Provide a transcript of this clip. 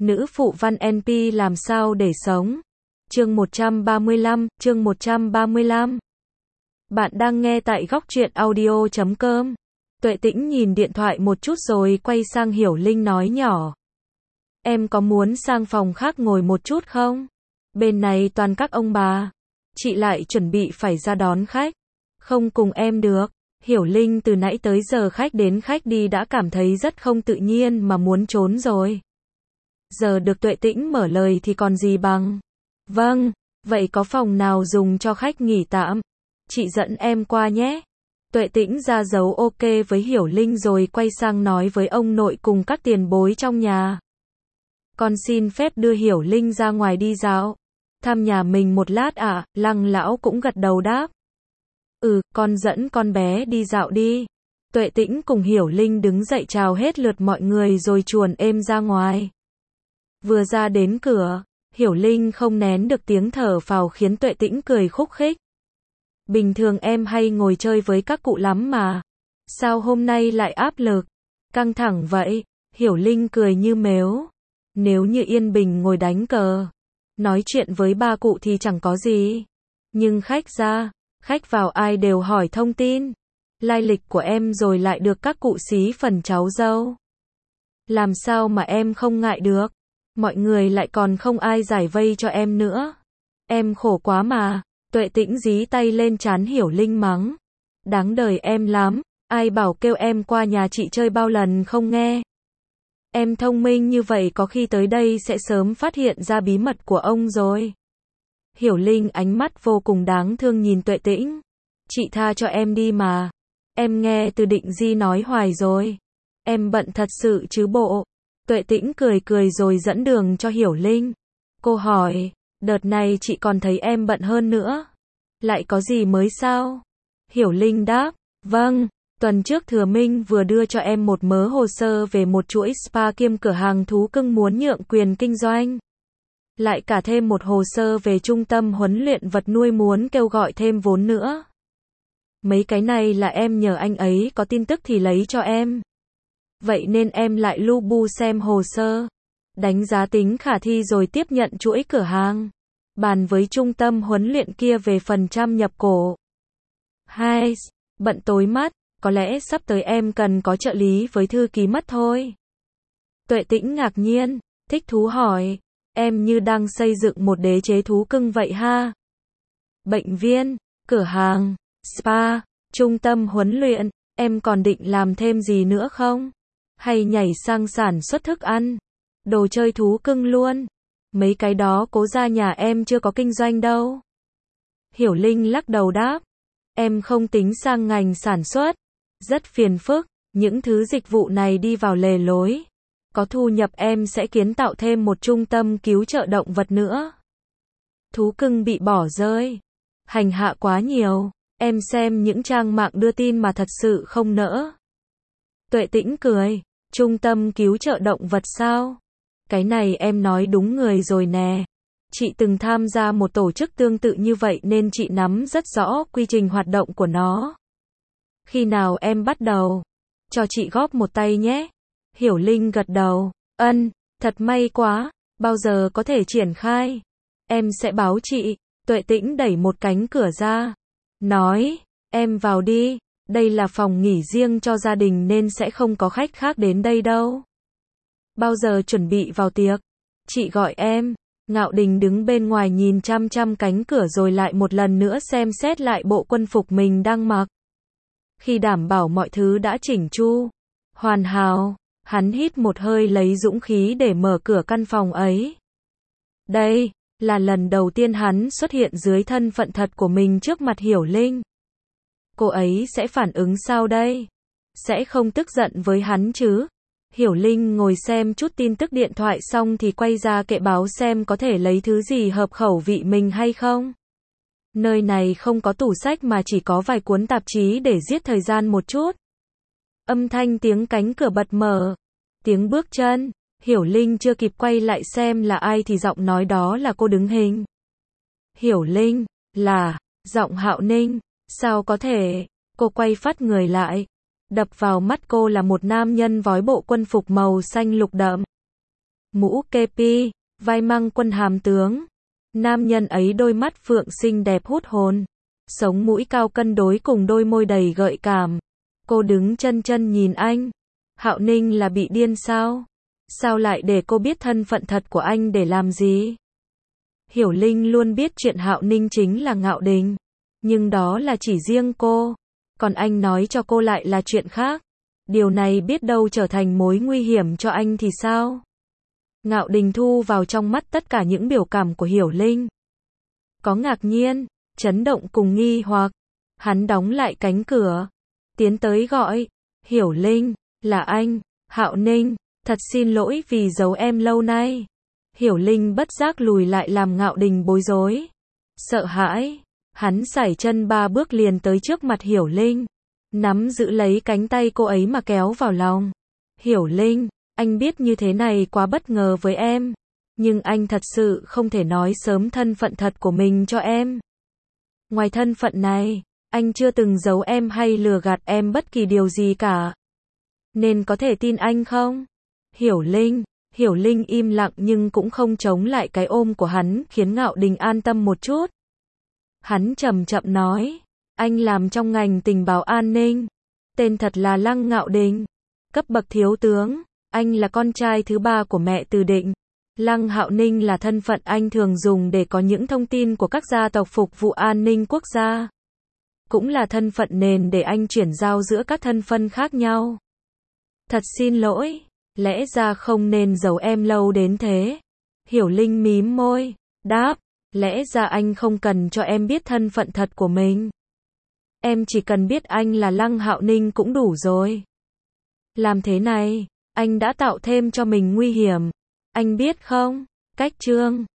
Nữ phụ văn NP làm sao để sống. Chương 135. Bạn đang nghe tại góc truyện audio.com. Tuệ Tĩnh nhìn điện thoại một chút rồi quay sang Hiểu Linh nói nhỏ. Em có muốn sang phòng khác ngồi một chút không? Bên này toàn các ông bà. Chị lại chuẩn bị phải ra đón khách. Không cùng em được. Hiểu Linh từ nãy tới giờ khách đến khách đi đã cảm thấy rất không tự nhiên mà muốn trốn rồi. Giờ được Tuệ Tĩnh mở lời thì còn gì bằng. Vâng, vậy có phòng nào dùng cho khách nghỉ tạm? Chị dẫn em qua nhé. Tuệ Tĩnh ra dấu ok với Hiểu Linh rồi quay sang nói với ông nội cùng các tiền bối trong nhà. Con xin phép đưa Hiểu Linh ra ngoài đi dạo. Thăm nhà mình một lát ạ, Lăng lão cũng gật đầu đáp. Con dẫn con bé đi dạo đi. Tuệ Tĩnh cùng Hiểu Linh đứng dậy chào hết lượt mọi người rồi chuồn êm ra ngoài. Vừa ra đến cửa, Hiểu Linh không nén được tiếng thở phào khiến Tuệ Tĩnh cười khúc khích. Bình thường em hay ngồi chơi với các cụ lắm mà. Sao hôm nay lại áp lực, căng thẳng vậy? Hiểu Linh cười như mếu. Nếu như yên bình ngồi đánh cờ, nói chuyện với ba cụ thì chẳng có gì. Nhưng khách ra, khách vào ai đều hỏi thông tin, lai lịch của em rồi lại được các cụ xí phần cháu dâu. Làm sao mà em không ngại được? Mọi người lại còn không ai giải vây cho em nữa. Em khổ quá mà. Tuệ Tĩnh dí tay lên trán Hiểu Linh mắng. Đáng đời em lắm, ai bảo kêu em qua nhà chị chơi bao lần không nghe. Em thông minh như vậy có khi tới đây sẽ sớm phát hiện ra bí mật của ông rồi. Hiểu Linh ánh mắt vô cùng đáng thương nhìn Tuệ Tĩnh. Chị tha cho em đi mà. Em nghe từ Định Di nói hoài rồi. Em bận thật sự chứ bộ. Tuệ Tĩnh cười cười rồi dẫn đường cho Hiểu Linh. Cô hỏi, đợt này chị còn thấy em bận hơn nữa. Lại có gì mới sao? Hiểu Linh đáp, vâng, tuần trước Thừa Minh vừa đưa cho em một mớ hồ sơ về một chuỗi spa kiêm cửa hàng thú cưng muốn nhượng quyền kinh doanh. Lại cả thêm một hồ sơ về trung tâm huấn luyện vật nuôi muốn kêu gọi thêm vốn nữa. Mấy cái này là em nhờ anh ấy có tin tức thì lấy cho em. Vậy nên em lại lu bu xem hồ sơ, đánh giá tính khả thi rồi tiếp nhận chuỗi cửa hàng. Bàn với trung tâm huấn luyện kia về phần trăm nhập cổ. Hai, bận tối mắt, có lẽ sắp tới em cần có trợ lý với thư ký mất thôi. Tuệ Tĩnh ngạc nhiên, thích thú hỏi, em như đang xây dựng một đế chế thú cưng vậy ha? Bệnh viện, cửa hàng, spa, trung tâm huấn luyện, em còn định làm thêm gì nữa không? Hay nhảy sang sản xuất thức ăn, đồ chơi thú cưng luôn? Mấy cái đó cố ra nhà em chưa có kinh doanh đâu. Hiểu Linh lắc đầu đáp. Em không tính sang ngành sản xuất. Rất phiền phức, những thứ dịch vụ này đi vào lề lối. Có thu nhập em sẽ kiến tạo thêm một trung tâm cứu trợ động vật nữa. Thú cưng bị bỏ rơi, hành hạ quá nhiều. Em xem những trang mạng đưa tin mà thật sự không nỡ. Tuệ Tĩnh cười. Trung tâm cứu trợ động vật sao? Cái này em nói đúng người rồi nè. Chị từng tham gia một tổ chức tương tự như vậy nên chị nắm rất rõ quy trình hoạt động của nó. Khi nào em bắt đầu? Cho chị góp một tay nhé. Hiểu Linh gật đầu. Thật may quá. Bao giờ có thể triển khai? Em sẽ báo chị. Tuệ Tĩnh đẩy một cánh cửa ra. Nói, em vào đi. Đây là phòng nghỉ riêng cho gia đình nên sẽ không có khách khác đến đây đâu. Bao giờ chuẩn bị vào tiệc? Chị gọi em. Ngạo Đình đứng bên ngoài nhìn chăm chăm cánh cửa rồi lại một lần nữa xem xét lại bộ quân phục mình đang mặc. Khi đảm bảo mọi thứ đã chỉnh chu, hoàn hảo, hắn hít một hơi lấy dũng khí để mở cửa căn phòng ấy. Đây là lần đầu tiên hắn xuất hiện dưới thân phận thật của mình trước mặt Hiểu Linh. Cô ấy sẽ phản ứng sao đây? Sẽ không tức giận với hắn chứ? Hiểu Linh ngồi xem chút tin tức điện thoại xong thì quay ra kệ báo xem có thể lấy thứ gì hợp khẩu vị mình hay không. Nơi này không có tủ sách mà chỉ có vài cuốn tạp chí để giết thời gian một chút. Âm thanh tiếng cánh cửa bật mở. Tiếng bước chân. Hiểu Linh chưa kịp quay lại xem là ai thì giọng nói đó là cô đứng hình. Hiểu Linh, là, giọng Hạo Ninh. Sao có thể? Cô quay phắt người lại. Đập vào mắt cô là một nam nhân vói bộ quân phục màu xanh lục đậm. mũ kepi, vai mang quân hàm tướng. Nam nhân ấy đôi mắt phượng xinh đẹp hút hồn, sống mũi cao cân đối cùng đôi môi đầy gợi cảm. Cô đứng chân chân nhìn anh. Hạo Ninh là bị điên sao? Sao lại để cô biết thân phận thật của anh để làm gì? Hiểu Linh luôn biết chuyện Hạo Ninh chính là Ngạo Đình, nhưng đó là chỉ riêng cô, còn anh nói cho cô lại là chuyện khác. Điều này biết đâu trở thành mối nguy hiểm cho anh thì sao? Ngạo Đình thu vào trong mắt tất cả những biểu cảm của Hiểu Linh. Có ngạc nhiên, chấn động cùng nghi hoặc. Hắn đóng lại cánh cửa, tiến tới gọi, Hiểu Linh, là anh, Hạo Ninh, thật xin lỗi vì giấu em lâu nay. Hiểu Linh bất giác lùi lại làm Ngạo Đình bối rối. Sợ hãi, hắn sải chân 3 bước liền tới trước mặt Hiểu Linh, nắm giữ lấy cánh tay cô ấy mà kéo vào lòng. Hiểu Linh, anh biết như thế này quá bất ngờ với em, nhưng anh thật sự không thể nói sớm thân phận thật của mình cho em. Ngoài thân phận này, anh chưa từng giấu em hay lừa gạt em bất kỳ điều gì cả. Nên có thể tin anh không? Hiểu Linh im lặng nhưng cũng không chống lại cái ôm của hắn, khiến Ngạo Đình an tâm một chút. Hắn chậm chậm nói, anh làm trong ngành tình báo an ninh, tên thật là Lăng Ngạo Đình, cấp bậc thiếu tướng, anh là con trai thứ 3 của mẹ Từ Định. Lăng Hạo Ninh là thân phận anh thường dùng để có những thông tin của các gia tộc phục vụ an ninh quốc gia. Cũng là thân phận nền để anh chuyển giao giữa các thân phân khác nhau. Thật xin lỗi, lẽ ra không nên giấu em lâu đến thế. Hiểu Linh mím môi, đáp, lẽ ra anh không cần cho em biết thân phận thật của mình. Em chỉ cần biết anh là Lăng Hạo Ninh cũng đủ rồi. Làm thế này, anh đã tạo thêm cho mình nguy hiểm. Anh biết không, cách chương